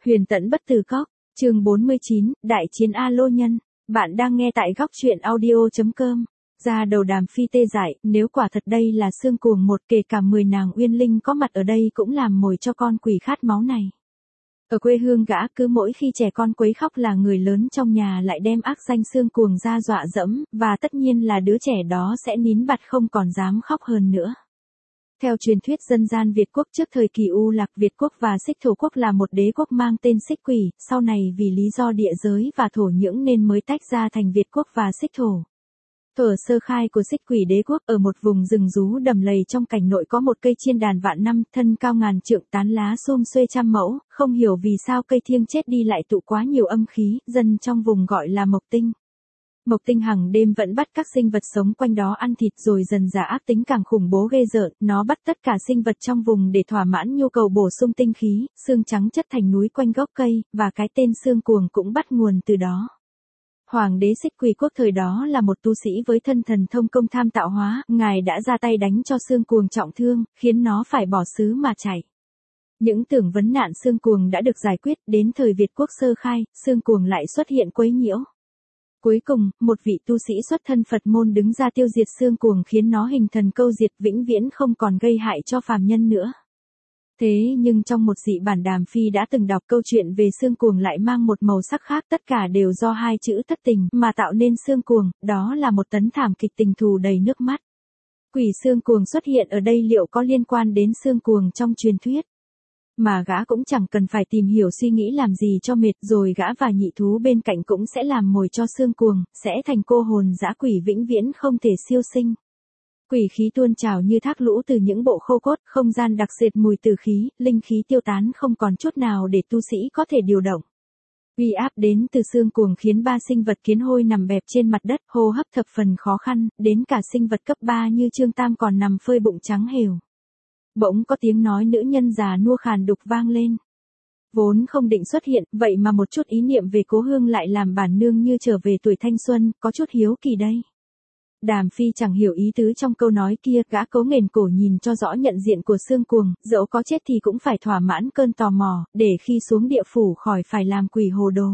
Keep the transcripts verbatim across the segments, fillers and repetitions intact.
Huyền tẫn bất tử cóc, chương bốn mươi chín, Đại chiến A Lô Nhân. Bạn đang nghe tại góc truyện audio chấm com. Ra đầu Đàm Phi tê dại, nếu quả thật đây là xương cuồng một, kể cả mười nàng uyên linh có mặt ở đây cũng làm mồi cho con quỷ khát máu này. Ở quê hương gã, cứ mỗi khi trẻ con quấy khóc là người lớn trong nhà lại đem ác danh xương cuồng ra dọa dẫm, và tất nhiên là đứa trẻ đó sẽ nín bặt không còn dám khóc hơn nữa. Theo truyền thuyết dân gian Việt quốc trước thời kỳ U Lạc, Việt quốc và Xích Thổ quốc là một đế quốc mang tên Xích Quỷ, sau này vì lý do địa giới và thổ nhưỡng nên mới tách ra thành Việt quốc và Xích Thổ. Thuở sơ khai của Xích Quỷ đế quốc, ở một vùng rừng rú đầm lầy trong cảnh nội có một cây chiên đàn vạn năm, thân cao ngàn trượng, tán lá xum xuê trăm mẫu, không hiểu vì sao cây thiêng chết đi lại tụ quá nhiều âm khí, dân trong vùng gọi là Mộc Tinh. Mộc Tinh hàng đêm vẫn bắt các sinh vật sống quanh đó ăn thịt, rồi dần dà ác tính càng khủng bố ghê rợn, nó bắt tất cả sinh vật trong vùng để thỏa mãn nhu cầu bổ sung tinh khí, xương trắng chất thành núi quanh gốc cây, và cái tên xương cuồng cũng bắt nguồn từ đó. Hoàng đế Xích Quỷ quốc thời đó là một tu sĩ với thân thần thông công tham tạo hóa, ngài đã ra tay đánh cho xương cuồng trọng thương, khiến nó phải bỏ xứ mà chạy. Những tưởng vấn nạn xương cuồng đã được giải quyết, đến thời Việt quốc sơ khai, xương cuồng lại xuất hiện quấy nhiễu. Cuối cùng, một vị tu sĩ xuất thân Phật môn đứng ra tiêu diệt xương cuồng, khiến nó hình thần câu diệt, vĩnh viễn không còn gây hại cho phàm nhân nữa. Thế nhưng trong một dị bản Đàm Phi đã từng đọc câu chuyện về xương cuồng lại mang một màu sắc khác, tất cả đều do hai chữ thất tình mà tạo nên xương cuồng, đó là một tấn thảm kịch tình thù đầy nước mắt. Quỷ xương cuồng xuất hiện ở đây liệu có liên quan đến xương cuồng trong truyền thuyết? Mà gã cũng chẳng cần phải tìm hiểu suy nghĩ làm gì cho mệt, rồi gã và nhị thú bên cạnh cũng sẽ làm mồi cho xương cuồng, sẽ thành cô hồn dã quỷ vĩnh viễn không thể siêu sinh. Quỷ khí tuôn trào như thác lũ từ những bộ khô cốt, không gian đặc sệt mùi tử khí, linh khí tiêu tán không còn chút nào để tu sĩ có thể điều động. Uy áp đến từ xương cuồng khiến ba sinh vật kiến hôi nằm bẹp trên mặt đất, hô hấp thập phần khó khăn, đến cả sinh vật cấp ba như Trương Tam còn nằm phơi bụng trắng hều. Bỗng có tiếng nói nữ nhân già nua khàn đục vang lên. Vốn không định xuất hiện, vậy mà một chút ý niệm về cố hương lại làm bản nương như trở về tuổi thanh xuân, có chút hiếu kỳ đây. Đàm Phi chẳng hiểu ý tứ trong câu nói kia, gã cố nghển cổ nhìn cho rõ nhận diện của xương cuồng, dẫu có chết thì cũng phải thỏa mãn cơn tò mò, để khi xuống địa phủ khỏi phải làm quỷ hồ đồ.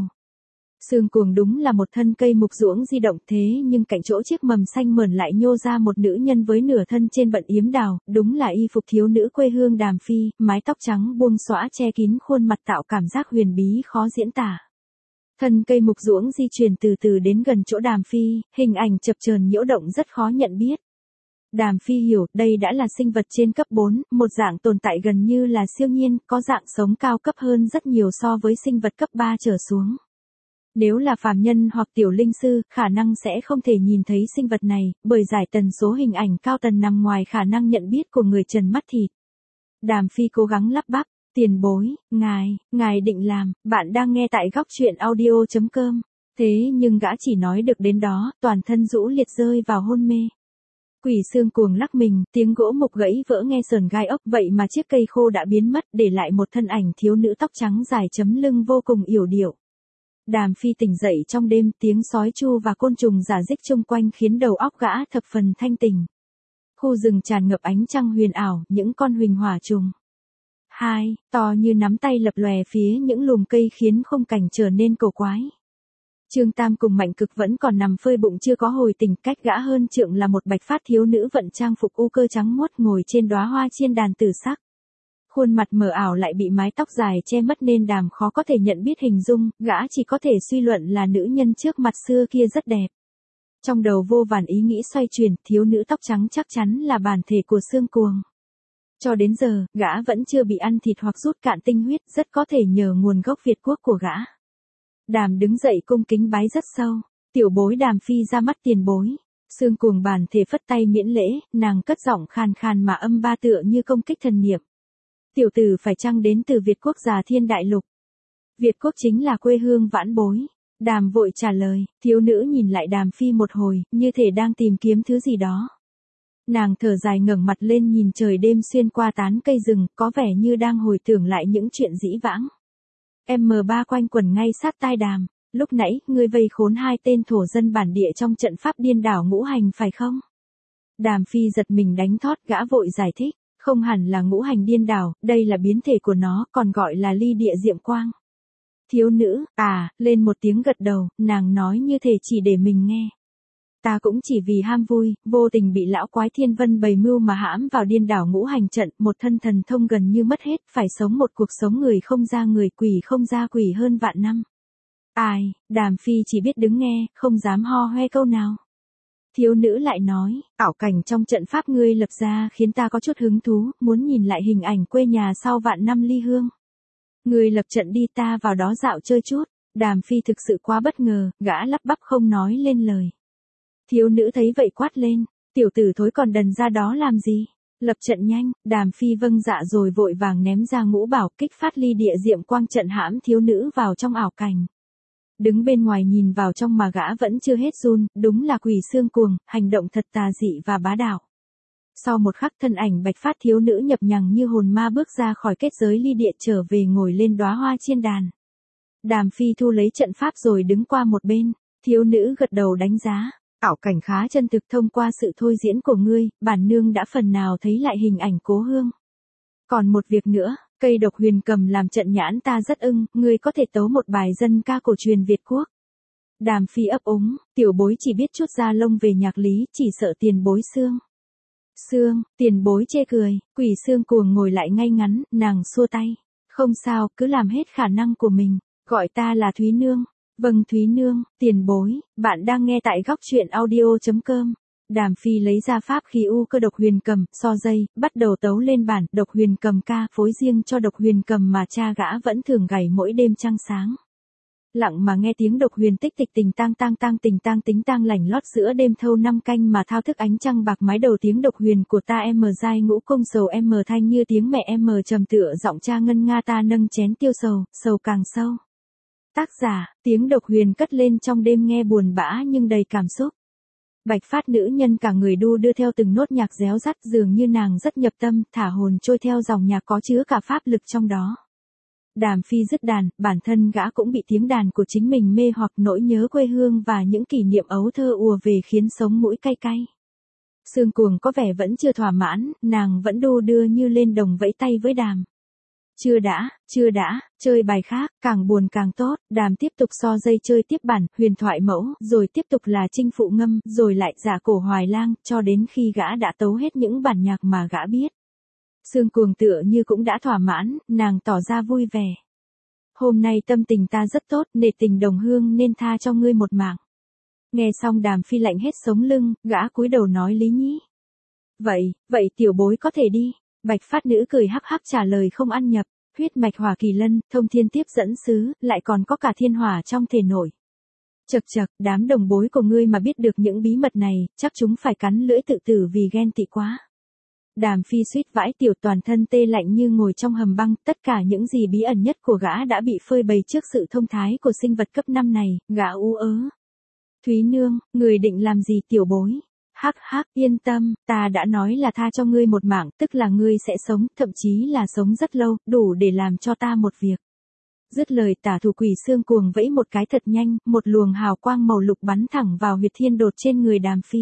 Xương cuồng đúng là một thân cây mục ruỗng di động, thế nhưng cạnh chỗ chiếc mầm xanh mờn lại nhô ra một nữ nhân với nửa thân trên bận yếm đào, đúng là y phục thiếu nữ quê hương Đàm Phi, mái tóc trắng buông xõa che kín khuôn mặt tạo cảm giác huyền bí khó diễn tả. Thân cây mục ruỗng di chuyển từ từ đến gần chỗ Đàm Phi, hình ảnh chập chờn nhiễu động rất khó nhận biết. Đàm Phi hiểu, đây đã là sinh vật trên cấp bốn, một dạng tồn tại gần như là siêu nhiên, có dạng sống cao cấp hơn rất nhiều so với sinh vật cấp ba trở xuống. Nếu là phàm nhân hoặc tiểu linh sư, khả năng sẽ không thể nhìn thấy sinh vật này, bởi giải tần số hình ảnh cao tần nằm ngoài khả năng nhận biết của người trần mắt thịt. Đàm Phi cố gắng lắp bắp, tiền bối, ngài, ngài định làm, bạn đang nghe tại góc truyện audio chấm com. Thế nhưng gã chỉ nói được đến đó, toàn thân rũ liệt rơi vào hôn mê. Quỷ xương cuồng lắc mình, tiếng gỗ mục gãy vỡ nghe sờn gai ốc, vậy mà chiếc cây khô đã biến mất, để lại một thân ảnh thiếu nữ tóc trắng dài chấm lưng vô cùng yểu điệu. Đàm Phi tỉnh dậy trong đêm, tiếng sói chu và côn trùng rả rích chung quanh khiến đầu óc gã thập phần thanh tỉnh. Khu rừng tràn ngập ánh trăng huyền ảo, những con huỳnh hỏa trùng. Hai, to như nắm tay lập lòe phía những lùm cây khiến khung cảnh trở nên cổ quái. Trương Tam cùng Mạnh Cực vẫn còn nằm phơi bụng chưa có hồi tỉnh, cách gã hơn trượng là một bạch phát thiếu nữ vận trang phục u cơ trắng muốt ngồi trên đóa hoa chiên đàn tử sắc. Khuôn mặt mờ ảo lại bị mái tóc dài che mất nên Đàm khó có thể nhận biết hình dung, gã chỉ có thể suy luận là nữ nhân trước mặt xưa kia rất đẹp. Trong đầu vô vàn ý nghĩ xoay chuyển, thiếu nữ tóc trắng chắc chắn là bản thể của xương cuồng. Cho đến giờ, gã vẫn chưa bị ăn thịt hoặc rút cạn tinh huyết, rất có thể nhờ nguồn gốc Việt quốc của gã. Đàm đứng dậy cung kính bái rất sâu, tiểu bối Đàm Phi ra mắt tiền bối. Xương cuồng bản thể phất tay miễn lễ, nàng cất giọng khàn khàn mà âm ba tựa như công kích thần niệm. Tiểu tử phải chăng đến từ Việt quốc già thiên đại lục? Việt quốc chính là quê hương vãn bối. Đàm vội trả lời, thiếu nữ nhìn lại Đàm Phi một hồi, như thể đang tìm kiếm thứ gì đó. Nàng thở dài ngẩng mặt lên nhìn trời đêm xuyên qua tán cây rừng, có vẻ như đang hồi tưởng lại những chuyện dĩ vãng. em ba quanh quẩn ngay sát tai Đàm, lúc nãy, ngươi vây khốn hai tên thổ dân bản địa trong trận pháp điên đảo ngũ hành phải không? Đàm Phi giật mình đánh thót, gã vội giải thích. Không hẳn là ngũ hành điên đảo, đây là biến thể của nó, còn gọi là ly địa diệm quang. Thiếu nữ, à, lên một tiếng gật đầu, nàng nói như thể chỉ để mình nghe. Ta cũng chỉ vì ham vui, vô tình bị lão quái thiên vân bày mưu mà hãm vào điên đảo ngũ hành trận, một thân thần thông gần như mất hết, phải sống một cuộc sống người không ra người, quỷ không ra quỷ hơn vạn năm. Ai, Đàm Phi chỉ biết đứng nghe, không dám ho hoe câu nào. Thiếu nữ lại nói, ảo cảnh trong trận pháp ngươi lập ra khiến ta có chút hứng thú, muốn nhìn lại hình ảnh quê nhà sau vạn năm ly hương. Ngươi lập trận đi, ta vào đó dạo chơi chút. Đàm Phi thực sự quá bất ngờ, gã lắp bắp không nói lên lời. Thiếu nữ thấy vậy quát lên, tiểu tử thối còn đần ra đó làm gì? Lập trận nhanh. Đàm Phi vâng dạ rồi vội vàng ném ra ngũ bảo, kích phát ly địa diệm quang trận hãm thiếu nữ vào trong ảo cảnh. Đứng bên ngoài nhìn vào trong mà gã vẫn chưa hết run, đúng là quỷ xương cuồng, hành động thật tà dị và bá đạo. Sau một khắc thân ảnh bạch phát thiếu nữ nhập nhằng như hồn ma bước ra khỏi kết giới ly địa trở về ngồi lên đóa hoa chiên đàn. Đàm Phi thu lấy trận pháp rồi đứng qua một bên, thiếu nữ gật đầu đánh giá, ảo cảnh khá chân thực, thông qua sự thôi diễn của ngươi, bản nương đã phần nào thấy lại hình ảnh cố hương. Còn một việc nữa, cây độc huyền cầm làm trận nhãn ta rất ưng, ngươi có thể tấu một bài dân ca cổ truyền Việt quốc. Đàm Phi ấp úng, tiểu bối chỉ biết chút da lông về nhạc lý, chỉ sợ tiền bối xương. Xương, tiền bối chê cười, quỷ xương cuồng ngồi lại ngay ngắn, nàng xua tay. Không sao, cứ làm hết khả năng của mình, gọi ta là Thúy Nương. Vâng Thúy Nương, tiền bối, bạn đang nghe tại góc truyện audio chấm com. Đàm Phi lấy ra pháp khí u cơ độc huyền cầm, so dây, bắt đầu tấu lên bản độc huyền cầm ca, phối riêng cho độc huyền cầm mà cha gã vẫn thường gảy mỗi đêm trăng sáng. Lặng mà nghe tiếng độc huyền tích tịch tình tang tang tang tình tang tính tang lảnh lót giữa đêm thâu năm canh mà thao thức ánh trăng bạc mái đầu tiếng độc huyền của ta em dai ngũ cung sầu em thanh như tiếng mẹ em trầm tựa giọng cha ngân nga ta nâng chén tiêu sầu, sầu càng sâu. Tác giả, tiếng độc huyền cất lên trong đêm nghe buồn bã nhưng đầy cảm xúc. Bạch phát nữ nhân cả người đu đưa theo từng nốt nhạc réo rắt, dường như nàng rất nhập tâm, thả hồn trôi theo dòng nhạc có chứa cả pháp lực trong đó. Đàm Phi dứt đàn, bản thân gã cũng bị tiếng đàn của chính mình mê hoặc, nỗi nhớ quê hương và những kỷ niệm ấu thơ ùa về khiến sống mũi cay cay. Sương cuồng có vẻ vẫn chưa thỏa mãn, nàng vẫn đu đưa như lên đồng vẫy tay với Đàm. Chưa đã, chưa đã, chơi bài khác, càng buồn càng tốt. Đàm tiếp tục so dây chơi tiếp bản huyền thoại mẫu, rồi tiếp tục là chinh phụ ngâm, rồi lại giả cổ hoài lang, cho đến khi gã đã tấu hết những bản nhạc mà gã biết. Sương cuồng tựa như cũng đã thỏa mãn, nàng tỏ ra vui vẻ. Hôm nay tâm tình ta rất tốt, nể tình đồng hương nên tha cho ngươi một mạng. Nghe xong Đàm Phi lạnh hết sống lưng, gã cúi đầu nói lý nhí. Vậy, vậy tiểu bối có thể đi. Bạch phát nữ cười hắc hắc trả lời không ăn nhập, huyết mạch hỏa kỳ lân, thông thiên tiếp dẫn sứ, lại còn có cả thiên hỏa trong thể nội. Chật chật, đám đồng bối của ngươi mà biết được những bí mật này, chắc chúng phải cắn lưỡi tự tử vì ghen tị quá. Đàm Phi suýt vãi tiểu, toàn thân tê lạnh như ngồi trong hầm băng, tất cả những gì bí ẩn nhất của gã đã bị phơi bày trước sự thông thái của sinh vật cấp năm này, gã ú ớ. Thúy Nương, người định làm gì tiểu bối? Hắc hắc, yên tâm, ta đã nói là tha cho ngươi một mạng, tức là ngươi sẽ sống, thậm chí là sống rất lâu, đủ để làm cho ta một việc. Dứt lời tả thủ quỷ xương cuồng vẫy một cái thật nhanh, một luồng hào quang màu lục bắn thẳng vào huyệt thiên đột trên người Đàm Phi.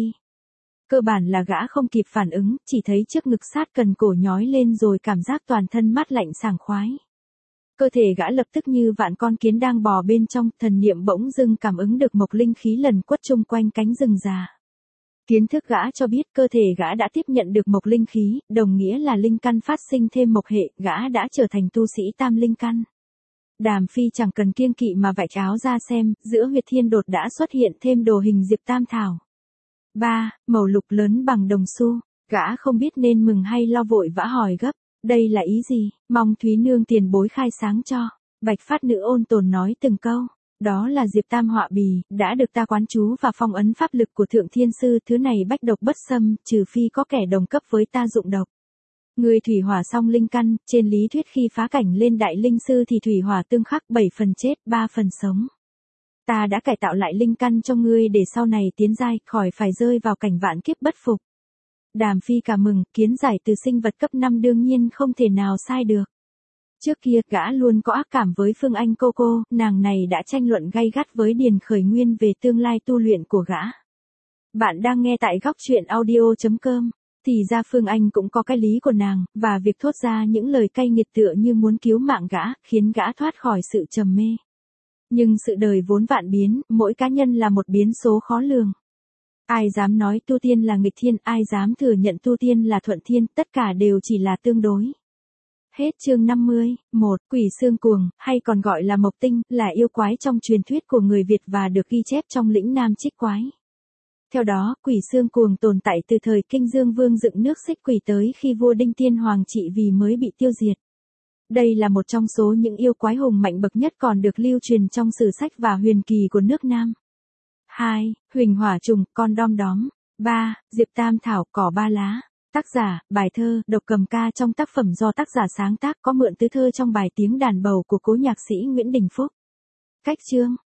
Cơ bản là gã không kịp phản ứng, chỉ thấy trước ngực sát cần cổ nhói lên rồi cảm giác toàn thân mát lạnh sảng khoái. Cơ thể gã lập tức như vạn con kiến đang bò bên trong, thần niệm bỗng dưng cảm ứng được mộc linh khí lần quất chung quanh cánh rừng già. Kiến thức gã cho biết cơ thể gã đã tiếp nhận được mộc linh khí, đồng nghĩa là linh căn phát sinh thêm mộc hệ, gã đã trở thành tu sĩ tam linh căn. Đàm Phi chẳng cần kiêng kỵ mà vạch áo ra xem, giữa huyệt thiên đột đã xuất hiện thêm đồ hình diệp tam thảo. ba. Màu lục lớn bằng đồng xu, gã không biết nên mừng hay lo, vội vã hỏi gấp, đây là ý gì, mong Thúy Nương tiền bối khai sáng cho. Bạch phát nữ ôn tồn nói từng câu. Đó là diệp tam họa bì, đã được ta quán chú và phong ấn pháp lực của thượng thiên sư, thứ này bách độc bất xâm, trừ phi có kẻ đồng cấp với ta dụng độc. Người thủy hỏa song linh căn, trên lý thuyết khi phá cảnh lên đại linh sư thì thủy hỏa tương khắc, bảy phần chết, ba phần sống. Ta đã cải tạo lại linh căn cho ngươi để sau này tiến giai, khỏi phải rơi vào cảnh vạn kiếp bất phục. Đàm Phi cả mừng, kiến giải từ sinh vật cấp năm đương nhiên không thể nào sai được. Trước kia, gã luôn có ác cảm với Phương Anh cô cô, nàng này đã tranh luận gay gắt với Điền Khởi Nguyên về tương lai tu luyện của gã. Bạn đang nghe tại góc truyện audio chấm com. Thì ra Phương Anh cũng có cái lý của nàng, và việc thốt ra những lời cay nghiệt tựa như muốn cứu mạng gã, khiến gã thoát khỏi sự trầm mê. Nhưng sự đời vốn vạn biến, mỗi cá nhân là một biến số khó lường. Ai dám nói tu tiên là nghịch thiên, ai dám thừa nhận tu tiên là thuận thiên, tất cả đều chỉ là tương đối. Hết chương năm mươi, một. Quỷ xương cuồng, hay còn gọi là mộc tinh, là yêu quái trong truyền thuyết của người Việt và được ghi chép trong lĩnh Nam Trích Quái. Theo đó, quỷ xương cuồng tồn tại từ thời Kinh Dương Vương dựng nước xích quỷ tới khi vua Đinh Tiên Hoàng trị vì mới bị tiêu diệt. Đây là một trong số những yêu quái hùng mạnh bậc nhất còn được lưu truyền trong sử sách và huyền kỳ của nước Nam. hai. Huỳnh hỏa trùng, con đom đóm. ba. Diệp tam thảo, cỏ ba lá. Tác giả, bài thơ, độc cầm ca trong tác phẩm do tác giả sáng tác có mượn từ thơ trong bài Tiếng đàn bầu của cố nhạc sĩ Nguyễn Đình Phúc. Cách chương.